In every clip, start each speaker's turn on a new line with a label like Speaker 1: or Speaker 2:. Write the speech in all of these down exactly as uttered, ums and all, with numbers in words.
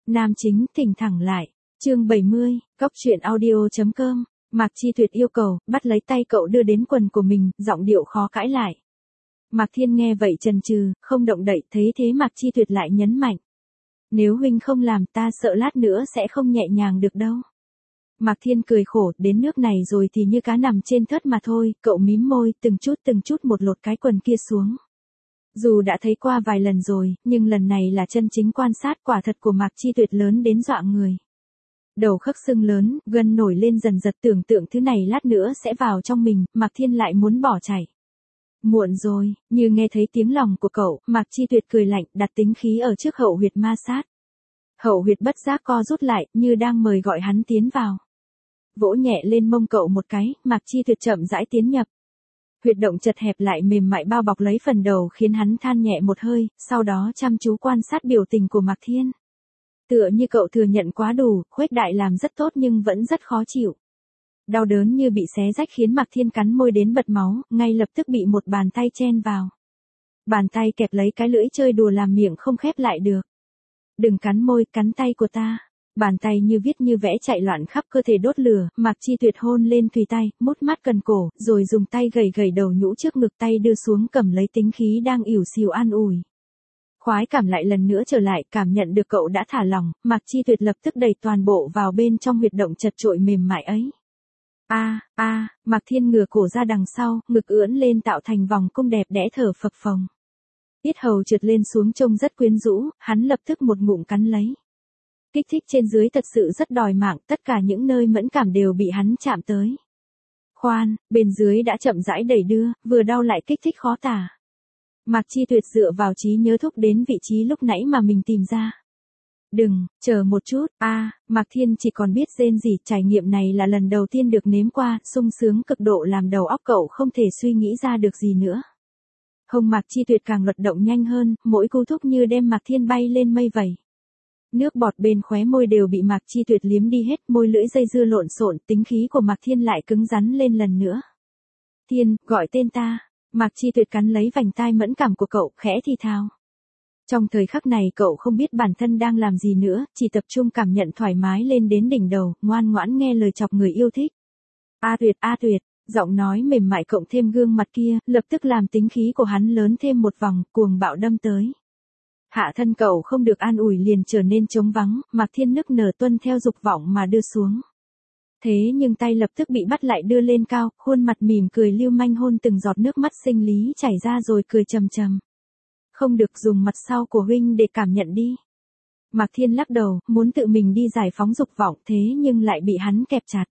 Speaker 1: Nam chính thỉnh thẳng lại. Chương bảy mươi, Cóc truyện audio chấm com. Mạc Chi Tuyệt yêu cầu, bắt lấy tay cậu đưa đến quần của mình, giọng điệu khó cãi lại. Mạc Thiên nghe vậy chần chừ, không động đậy, thấy thế Mạc Chi Tuyệt lại nhấn mạnh. Nếu huynh không làm, ta sợ lát nữa sẽ không nhẹ nhàng được đâu. Mạc Thiên cười khổ, đến nước này rồi thì như cá nằm trên thớt mà thôi, cậu mím môi, từng chút từng chút một lột cái quần kia xuống. Dù đã thấy qua vài lần rồi, nhưng lần này là chân chính quan sát quả thật của Mạc Chi Tuyệt lớn đến dọa người. Đầu khấc sưng lớn, gân nổi lên dần dật, tưởng tượng thứ này lát nữa sẽ vào trong mình, Mạc Thiên lại muốn bỏ chạy. Muộn rồi, như nghe thấy tiếng lòng của cậu, Mạc Chi Tuyệt cười lạnh, đặt tính khí ở trước hậu huyệt ma sát. Hậu huyệt bất giác co rút lại, như đang mời gọi hắn tiến vào. Vỗ nhẹ lên mông cậu một cái, Mạc Chi Tuyệt chậm rãi tiến nhập. Huyệt động chật hẹp lại mềm mại bao bọc lấy phần đầu khiến hắn than nhẹ một hơi, sau đó chăm chú quan sát biểu tình của Mạc Thiên. Tựa như cậu thừa nhận quá đủ, khuếch đại làm rất tốt nhưng vẫn rất khó chịu. Đau đớn như bị xé rách khiến Mạc Thiên cắn môi đến bật máu, ngay lập tức bị một bàn tay chen vào. Bàn tay kẹp lấy cái lưỡi chơi đùa làm miệng không khép lại được. Đừng cắn môi, cắn tay của ta. Bàn tay như viết như vẽ chạy loạn khắp cơ thể đốt lửa, Mạc Chi Tuyệt hôn lên tùy tay, mút mắt cần cổ, rồi dùng tay gầy gầy đầu nhũ trước ngực, tay đưa xuống cầm lấy tính khí đang ỉu xìu an ủi. Khoái cảm lại lần nữa trở lại, cảm nhận được cậu đã thả lỏng, Mạc Chi Tuyệt lập tức đẩy toàn bộ vào bên trong huyệt động chật chội mềm mại ấy. A, a, Mạc Thiên ngửa cổ ra đằng sau, ngực ưỡn lên tạo thành vòng cung đẹp đẽ thở phập phồng. Yết hầu trượt lên xuống trông rất quyến rũ, hắn lập tức một ngụm cắn lấy. Kích thích trên dưới thật sự rất đòi mạng, tất cả những nơi mẫn cảm đều bị hắn chạm tới. Khoan, bên dưới đã chậm rãi đẩy đưa, vừa đau lại kích thích khó tả. Mạc Chi Tuyệt dựa vào trí nhớ thúc đến vị trí lúc nãy mà mình tìm ra. Đừng, chờ một chút, a, à, Mạc Thiên chỉ còn biết rên rỉ, trải nghiệm này là lần đầu tiên được nếm qua, sung sướng cực độ làm đầu óc cậu không thể suy nghĩ ra được gì nữa. Hông Mạc Chi Tuyệt càng luật động nhanh hơn, mỗi cú thúc như đem Mạc Thiên bay lên mây vẩy. Nước bọt bên khóe môi đều bị Mạc Chi Tuyệt liếm đi hết, môi lưỡi dây dưa lộn xộn, tính khí của Mạc Thiên lại cứng rắn lên lần nữa. Thiên, gọi tên ta. Mạc Chi Tuyệt cắn lấy vành tai mẫn cảm của cậu, khẽ thì thào. Trong thời khắc này cậu không biết bản thân đang làm gì nữa, chỉ tập trung cảm nhận thoải mái lên đến đỉnh đầu, ngoan ngoãn nghe lời chọc người yêu thích. A Tuyệt, A Tuyệt, giọng nói mềm mại cộng thêm gương mặt kia, lập tức làm tính khí của hắn lớn thêm một vòng, cuồng bạo đâm tới. Hạ thân cậu không được an ủi liền trở nên trống vắng, Mạc Thiên nức nở tuân theo dục vọng mà đưa xuống. Thế nhưng tay lập tức bị bắt lại đưa lên cao, khuôn mặt mỉm cười lưu manh hôn từng giọt nước mắt sinh lý chảy ra rồi cười trầm trầm. Không được, dùng mặt sau của huynh để cảm nhận đi. Mạc Thiên lắc đầu, muốn tự mình đi giải phóng dục vọng, thế nhưng lại bị hắn kẹp chặt.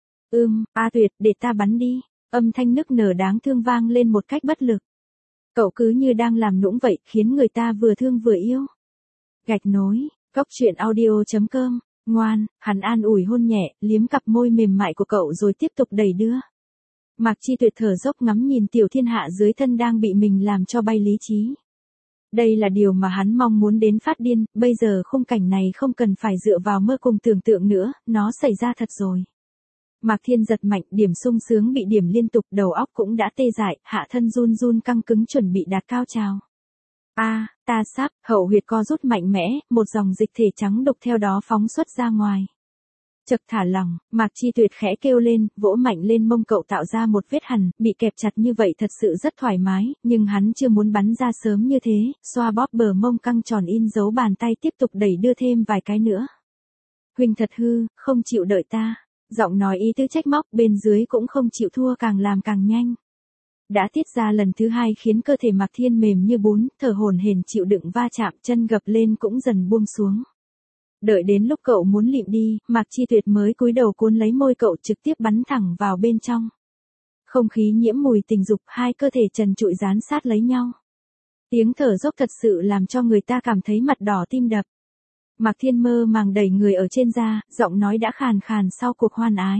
Speaker 1: Ưm, A Tuyệt, để ta bắn đi. Âm thanh nức nở đáng thương vang lên một cách bất lực. Cậu cứ như đang làm nũng vậy, khiến người ta vừa thương vừa yêu. Gạch nối, Cóc truyện audio chấm com. Ngoan, hắn an ủi hôn nhẹ, liếm cặp môi mềm mại của cậu rồi tiếp tục đẩy đưa. Mạc Chi Tuyệt thở dốc ngắm nhìn tiểu thiên hạ dưới thân đang bị mình làm cho bay lý trí. Đây là điều mà hắn mong muốn đến phát điên, bây giờ khung cảnh này không cần phải dựa vào mơ cùng tưởng tượng nữa, nó xảy ra thật rồi. Mạc Thiên giật mạnh, điểm sung sướng bị điểm liên tục, đầu óc cũng đã tê dại, hạ thân run run căng cứng chuẩn bị đạt cao trào. A, à, ta sắp, hậu huyệt co rút mạnh mẽ, một dòng dịch thể trắng đục theo đó phóng xuất ra ngoài. Chật thả lỏng, Mạc Chi Tuyệt khẽ kêu lên, vỗ mạnh lên mông cậu tạo ra một vết hằn, bị kẹp chặt như vậy thật sự rất thoải mái, nhưng hắn chưa muốn bắn ra sớm như thế, xoa bóp bờ mông căng tròn in dấu bàn tay tiếp tục đẩy đưa thêm vài cái nữa. Huynh thật hư, không chịu đợi ta. Giọng nói ý tứ trách móc, bên dưới cũng không chịu thua, càng làm càng nhanh. Đã tiết ra lần thứ hai khiến cơ thể Mạc Thiên mềm như bún, thở hổn hển chịu đựng va chạm, chân gập lên cũng dần buông xuống. Đợi đến lúc cậu muốn lịm đi, Mạc Chi Tuyệt mới cúi đầu cuốn lấy môi cậu trực tiếp bắn thẳng vào bên trong. Không khí nhiễm mùi tình dục, hai cơ thể trần trụi dán sát lấy nhau. Tiếng thở dốc thật sự làm cho người ta cảm thấy mặt đỏ tim đập. Mạc Thiên mơ màng đẩy người ở trên ra, giọng nói đã khàn khàn sau cuộc hoan ái.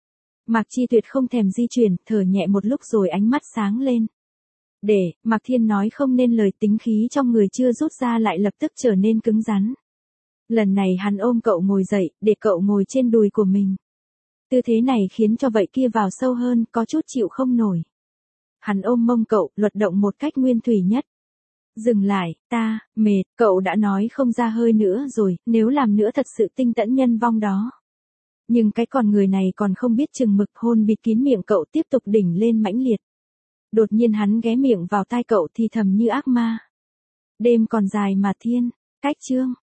Speaker 1: Mạc Chi Tuyệt không thèm di chuyển, thở nhẹ một lúc rồi ánh mắt sáng lên. Để, Mạc Thiên nói không nên lời, tính khí trong người chưa rút ra lại lập tức trở nên cứng rắn. Lần này hắn ôm cậu ngồi dậy, để cậu ngồi trên đùi của mình. Tư thế này khiến cho vậy kia vào sâu hơn, có chút chịu không nổi. Hắn ôm mông cậu, luật động một cách nguyên thủy nhất. Dừng lại, ta, mệt, cậu đã nói không ra hơi nữa rồi, nếu làm nữa thật sự tinh tẫn nhân vong đó. Nhưng cái con người này còn không biết chừng mực, hôn bịt kín miệng cậu tiếp tục đỉnh lên mãnh liệt. Đột nhiên hắn ghé miệng vào tai cậu thì thầm như ác ma. Đêm còn dài mà Thiên, cách chương.